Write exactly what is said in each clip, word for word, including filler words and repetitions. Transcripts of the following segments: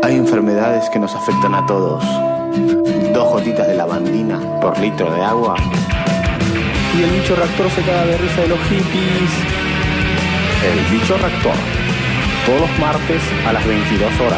Hay enfermedades que nos afectan a todos. Dos gotitas de lavandina por litro de agua y el bicho reactor se caga de risa de los hippies. El bicho reactor, todos los martes a las veintidós horas.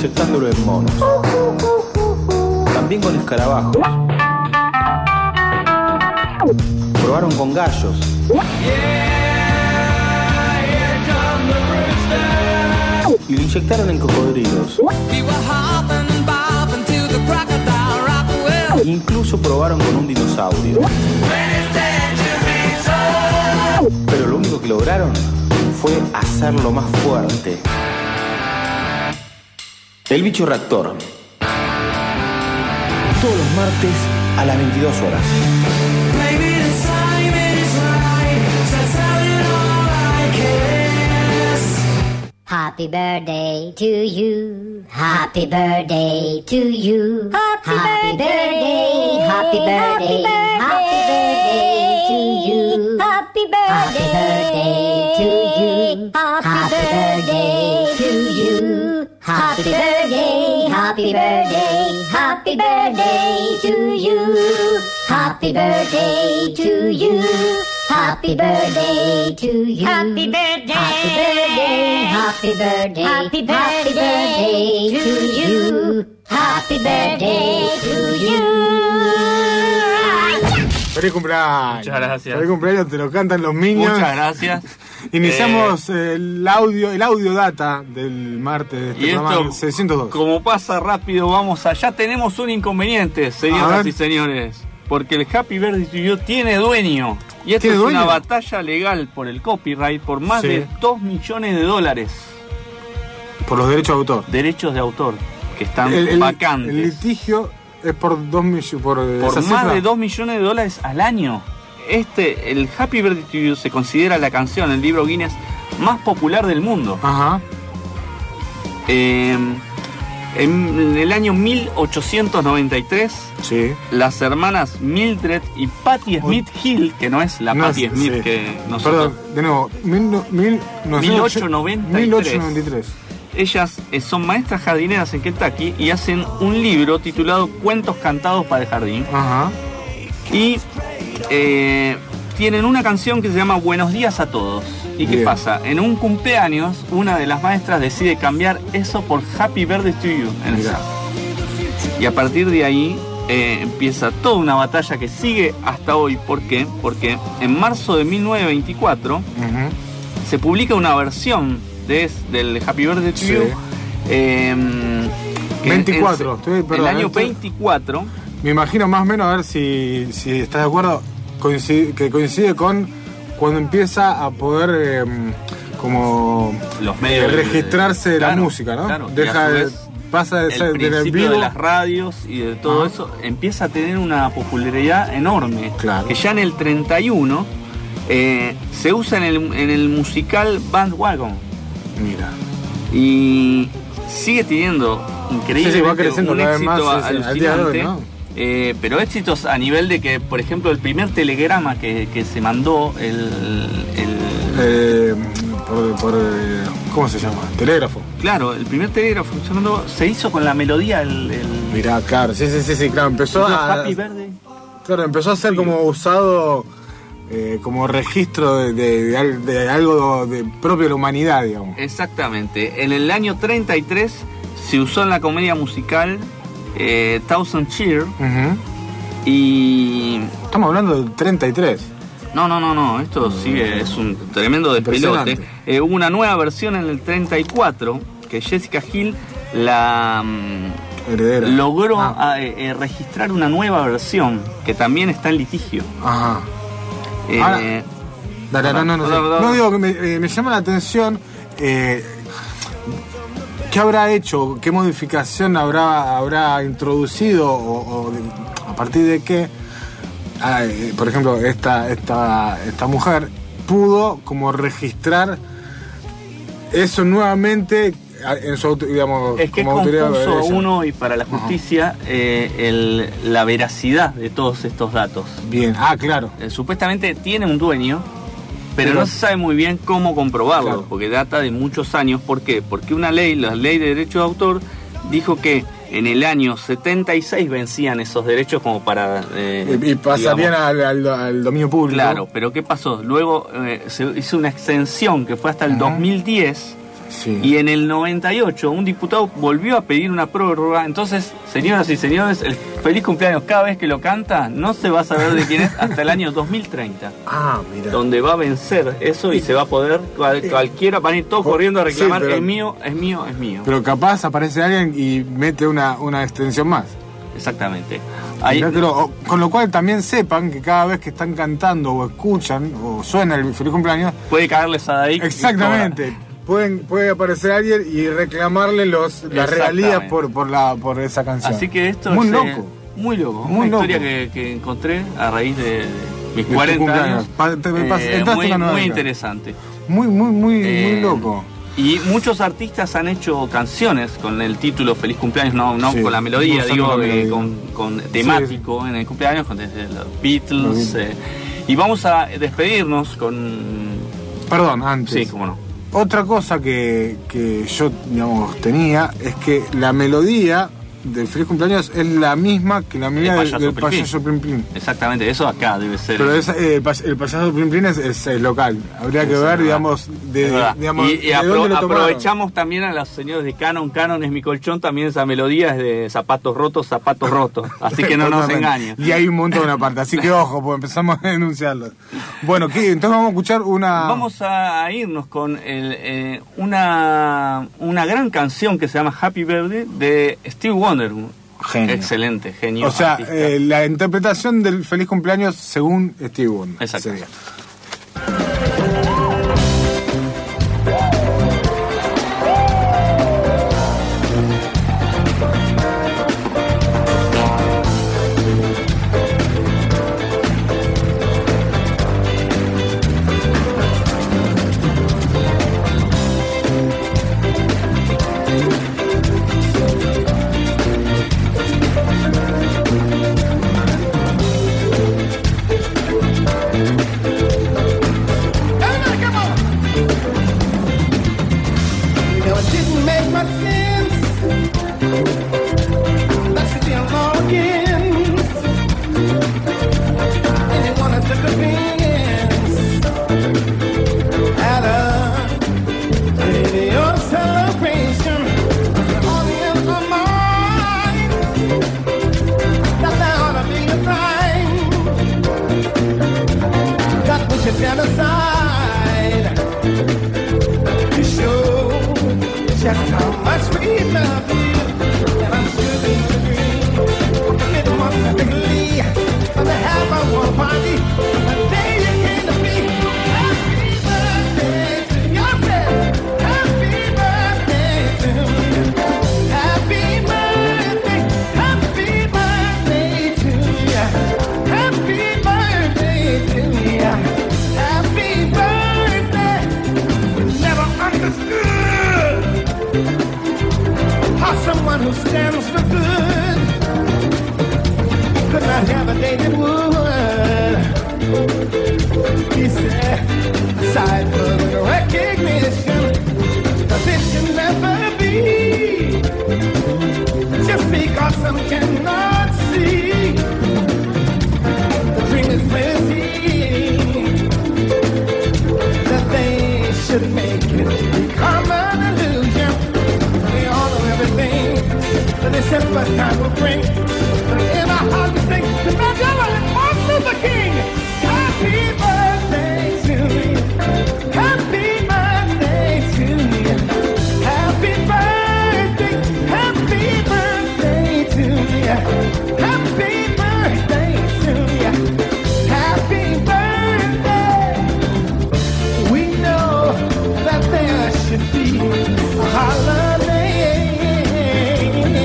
inyectándolo en monos. También con escarabajos. Probaron con gallos. Y lo inyectaron en cocodrilos. Incluso probaron con un dinosaurio. Pero lo único que lograron fue hacerlo más fuerte. El bicho reactor. Todos los martes a las veintidós horas. Happy birthday to you. Happy birthday to you. Happy, happy birthday. Happy birthday. Happy birthday to you. Happy birthday to you. Happy birthday to you. Happy birthday. Happy birthday. Happy birthday to you. Happy birthday to you. Happy birthday to you. Happy birthday. Happy birthday. Happy birthday. Happy birthday to you. Happy birthday to you. Feliz cumpleaños. Muchas gracias. Feliz cumpleaños, te lo cantan los Minions. Muchas gracias. Iniciamos eh, el audio, el audio data del martes de este y programa esto, seiscientos dos. Como pasa rápido, vamos allá. Tenemos un inconveniente, señoras y señores. Porque el Happy Birthday to You tiene dueño. Y esto es dueño? Una batalla legal por el copyright por más sí. de dos millones de dólares. Por los derechos de autor. Derechos de autor, que están el, el, vacantes. El litigio es por dos millones por, por más cifra. de dos millones de dólares al año. Este, el Happy Birthday to You se considera la canción, el libro Guinness, más popular del mundo. Ajá. Eh, en el año mil ochocientos noventa y tres, sí. las hermanas Mildred y Patti Smith Hill, que no es la no, Patti Smith sí. que nosotros... Perdón, de nuevo, mil, mil, mil ochocientos noventa y tres. Ellas son maestras jardineras en Kentucky y hacen un libro titulado Cuentos cantados para el jardín. Ajá. Y eh, tienen una canción que se llama Buenos días a todos. ¿Y qué Bien. pasa? En un cumpleaños, una de las maestras decide cambiar eso por Happy Birthday to You. En esa. Y a partir de ahí eh, empieza toda una batalla que sigue hasta hoy. ¿Por qué? Porque en marzo de mil novecientos veinticuatro uh-huh. se publica una versión de, del Happy Birthday to sí. You. Eh, veinticuatro, en, estoy, perdón, el año estoy, veinticuatro. Me imagino más o menos, a ver si, si estás de acuerdo, coincide, que coincide con cuando empieza a poder eh, como los medios eh, registrarse de, de claro, la música, ¿no? Claro, Deja de, pasa de ser del vivo de las radios y de todo ah. eso, empieza a tener una popularidad enorme. Claro. Que ya en el treinta y uno eh, se usa en el, en el musical Bandwagon. Mira. Y sigue teniendo increíble sí, sí, va creciendo un cada éxito vez más, alucinante. Al día de hoy, ¿no? Eh, pero éxitos a nivel de que, por ejemplo, el primer telegrama que, que se mandó, el... el eh, por, por, eh, ¿cómo se llama? Telégrafo. Claro, el primer telégrafo que se mandó se hizo con la melodía. El, el... Mirá, claro, sí, sí, sí, sí, claro, empezó a... Happy Birthday. Claro, empezó a ser como usado eh, como registro de, de, de, de algo de propio de la humanidad, digamos. Exactamente. En el año treinta y tres se usó en la comedia musical Eh, Thousand Cheer uh-huh. y... Estamos hablando del treinta y tres. No, no, no, no, esto uh-huh. sigue, es un tremendo despelote. Eh, hubo una nueva versión en el treinta y cuatro que Jessica Hill la Heredera. logró ah. a, eh, registrar una nueva versión que también está en litigio. Ajá. Eh, Ahora, dale, no, no, no, no, no digo que me, eh, me llama la atención. Eh, ¿Qué habrá hecho? ¿Qué modificación habrá, habrá introducido? O, o de, ¿A partir de qué? Ah, eh, por ejemplo, esta, esta, esta mujer pudo como registrar eso nuevamente en su, digamos, es que como es confuso uno y para la justicia eh, el, la veracidad de todos estos datos. Bien, ah, claro. Eh, supuestamente tiene un dueño, pero, pero no se sabe muy bien cómo comprobarlo, claro. porque data de muchos años. ¿Por qué? Porque una ley, la ley de derecho de autor, dijo que en el año setenta y seis vencían esos derechos como para... Eh, y pasarían al, al, al dominio público. Claro, pero ¿qué pasó? Luego eh, se hizo una extensión que fue hasta el uh-huh. dos mil diez Sí. Y en el noventa y ocho un diputado volvió a pedir una prórroga. Entonces, señoras y señores, el feliz cumpleaños cada vez que lo canta no se va a saber de quién es hasta el año dos mil treinta. Ah, mira. Donde va a vencer eso y se va a poder, cual, cualquiera, van a ir todos corriendo a reclamar, sí, pero, es mío, es mío, es mío. Pero capaz aparece alguien y mete una, una extensión más. Exactamente. Ahí, Pero, con lo cual también sepan que cada vez que están cantando o escuchan o suena el feliz cumpleaños, puede caerles a Daik. Exactamente. Pueden, puede aparecer alguien y reclamarle los, las regalías por, por, la, por esa canción. Así que esto muy es loco. Eh, muy loco. Muy una loco. historia que, que encontré a raíz de, de mis de cuarenta años. Pa, te, me pas, eh, muy una muy interesante. Muy, muy, muy, eh, muy loco. Y muchos artistas han hecho canciones con el título Feliz Cumpleaños, no, no sí, con la melodía, no digo, la eh, melodía. Con, con temático sí. En el cumpleaños, con desde los Beatles. Sí. Eh, y vamos a despedirnos con... Perdón, antes. Sí, cómo no. Otra cosa que, que yo, digamos, tenía es que la melodía del feliz cumpleaños es la misma que la melodía del, del payaso Plim Plim. Exactamente, eso acá debe ser. Pero es, eh, el, el payaso Plim Plim es, es, es local. Habría que es ver, verdad. digamos, de, digamos, y, y de apro dónde lo aprovechamos también a los señores de Canon. Canon es mi colchón, también esa melodía es de zapatos rotos, zapatos rotos. Así que no nos engañen. Y hay un montón de parte, así que ojo, pues empezamos a denunciarlo. Bueno, ¿qué? Entonces vamos a escuchar una... Vamos a irnos con el, eh, una, una gran canción que se llama Happy Birthday de Stevie Wonder. Genio. Excelente, genio. O sea, eh, la interpretación del feliz cumpleaños según Stevie Wonder. Exacto. Sería.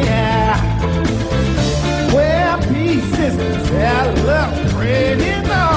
Well, pieces, I love pretty long.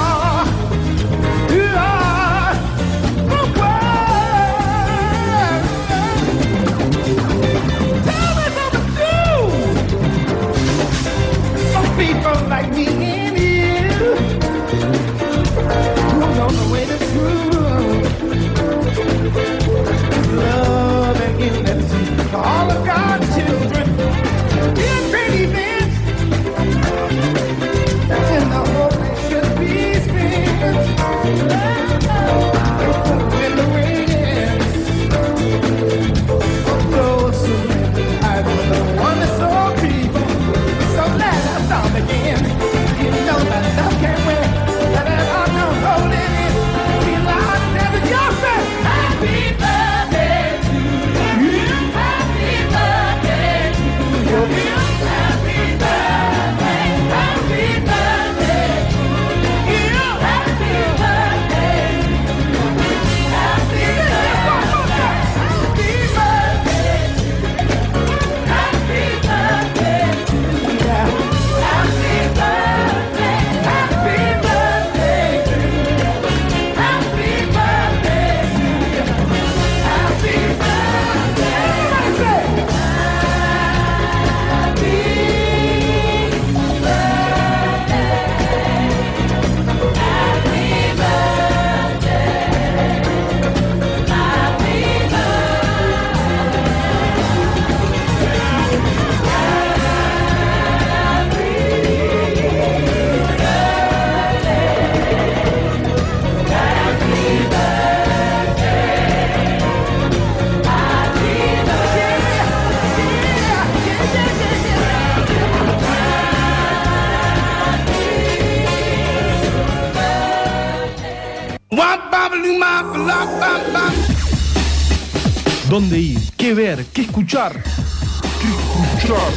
¿Dónde ir? ¿Qué ver? ¿Qué escuchar? ¿Qué escuchar?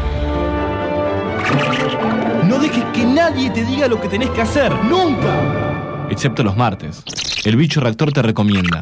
No dejes que nadie te diga lo que tenés que hacer. ¡Nunca! Excepto los martes. El Bicho Reactor te recomienda.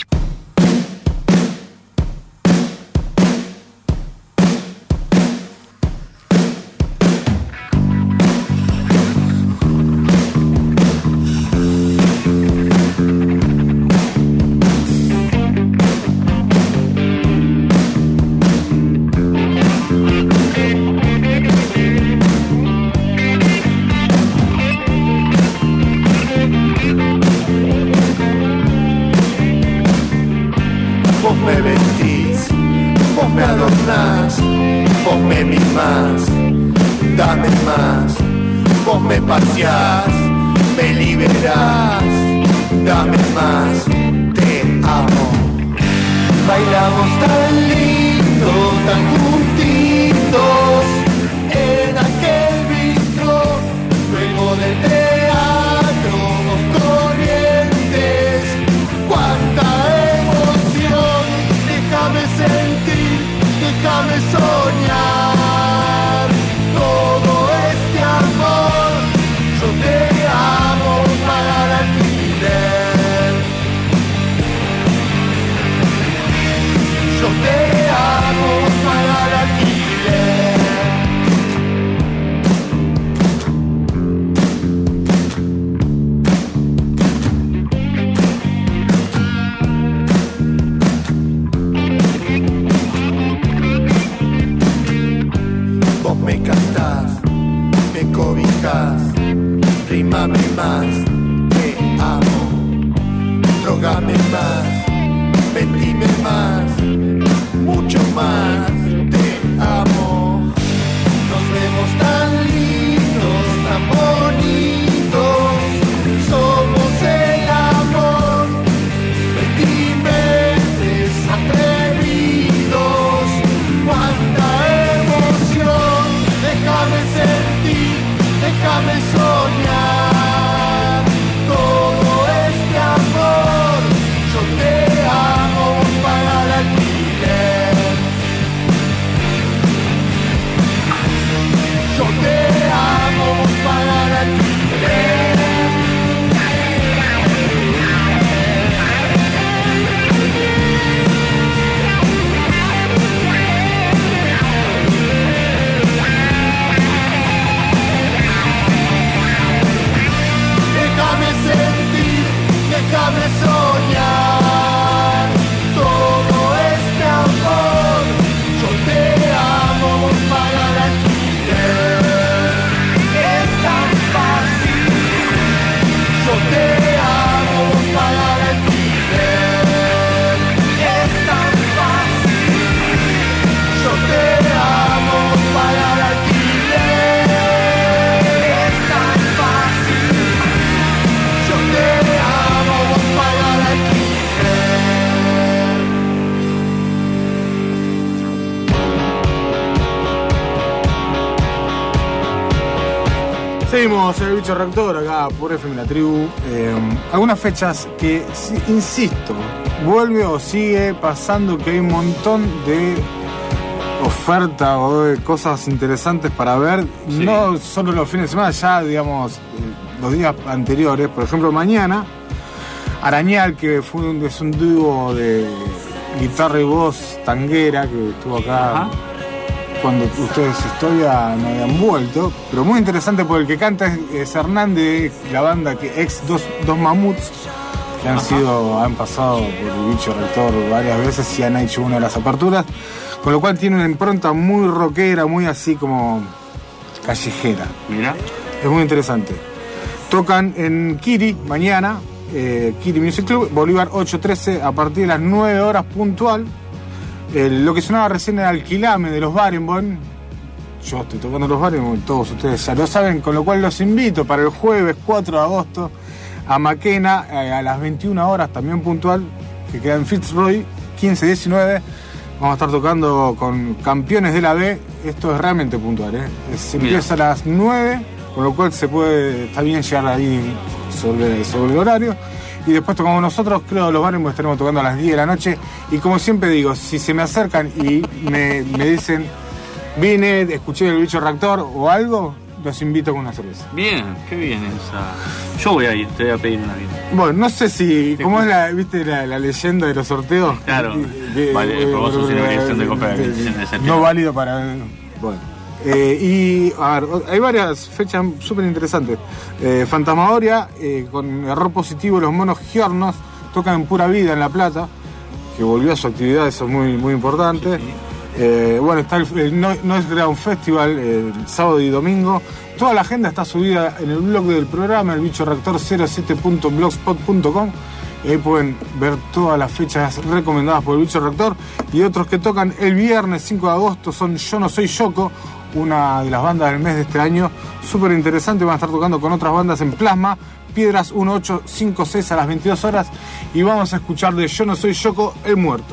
Seguimos el Bicho Reactor acá por F M La Tribu. Eh, algunas fechas que, insisto, vuelve o sigue pasando que hay un montón de oferta o de cosas interesantes para ver. Sí. No solo los fines de semana, ya digamos eh, los días anteriores. Por ejemplo, mañana Arañal, que fue un, es un dúo de guitarra y voz tanguera que estuvo acá. Ajá. Cuando ustedes historia no habían vuelto, pero muy interesante porque el que canta es, es Hernández, la banda que ex dos, dos Mamuts, que han Ajá. sido, han pasado por el Bicho Reactor varias veces y han hecho una de las aperturas, con lo cual tiene una impronta muy rockera, muy así como callejera. Mira. Es muy interesante. Tocan en Kiri mañana, eh, Kiri Music Club, Bolívar ocho trece, a partir de las nueve horas puntual. El, lo que sonaba recién era Alquilame de los Barenboim. Yo estoy tocando los Barenboim, todos ustedes ya lo saben, con lo cual los invito para el jueves cuatro de agosto a Maquena eh, a las veintiuna horas, también puntual, que queda en Fitzroy quince diecinueve. Vamos a estar tocando con Campeones de la B. Esto es realmente puntual, ¿eh? Se empieza a las nueve, con lo cual se puede, está bien llegar ahí sobre, sobre el horario. y después tocamos nosotros. Creo los Barrymore estaremos tocando a las diez de la noche. Y como siempre digo, si se me acercan y me, me dicen, vine, escuché el Bicho Reactor o algo, los invito con una cerveza. Bien, qué bien esa. Yo voy a ir, te voy a pedir una bien. Bueno, no sé si, ¿cómo es la, viste, la, la leyenda de los sorteos? Claro, que, vale, eh, pero vos sos eh, inauguración de eh, Copa de eh, de ese no válido para... Bueno. Eh, y, a ver, hay varias fechas súper interesantes. Eh, Fantasmagoria, eh, con error positivo, los Monos Giornos tocan en Pura Vida en La Plata, que volvió a su actividad, eso es muy, muy importante. Eh, bueno, está el, el No, no es Ground Festival, eh, el sábado y domingo. Toda la agenda está subida en el blog del programa, el bicho reactor cero siete punto blogspot punto com. Y ahí pueden ver todas las fechas recomendadas por el Bicho Reactor. Y otros que tocan el viernes cinco de agosto son Yo No Soy Yoko, una de las bandas del mes de este año. Súper interesante, van a estar tocando con otras bandas en Plasma, Piedras mil ochocientos cincuenta y seis a las veintidós horas. Y vamos a escuchar de Yo No Soy Yoko, El Muerto.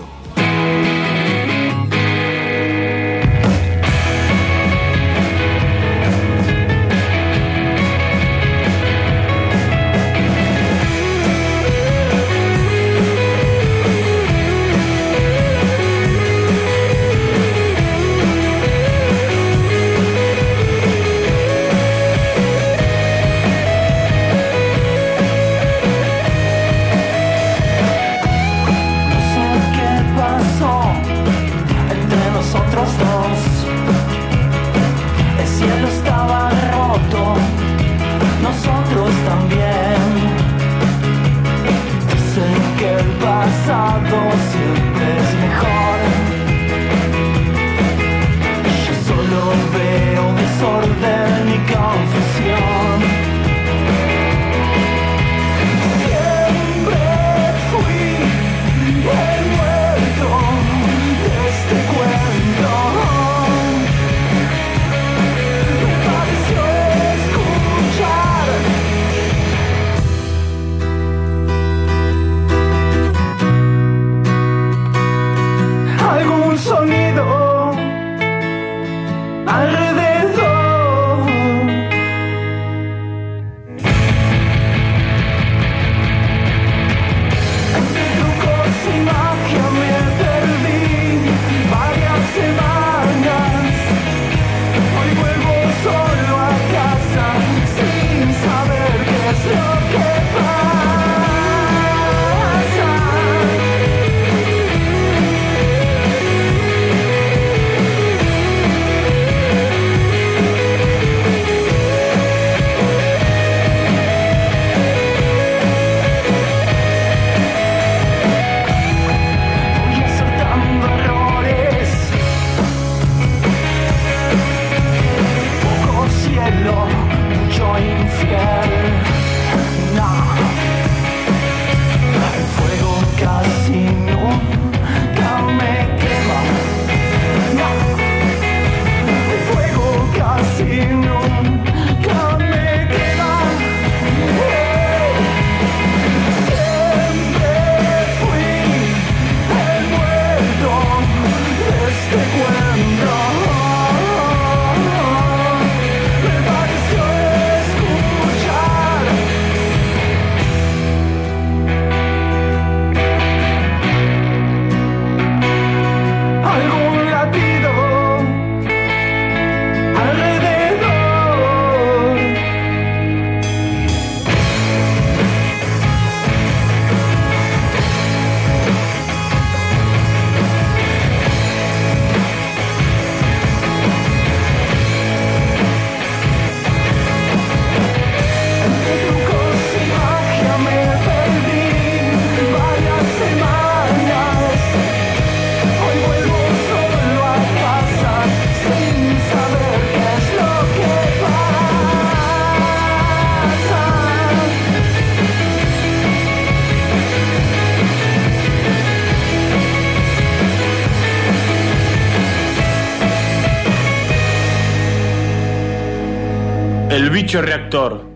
El Bicho Reactor.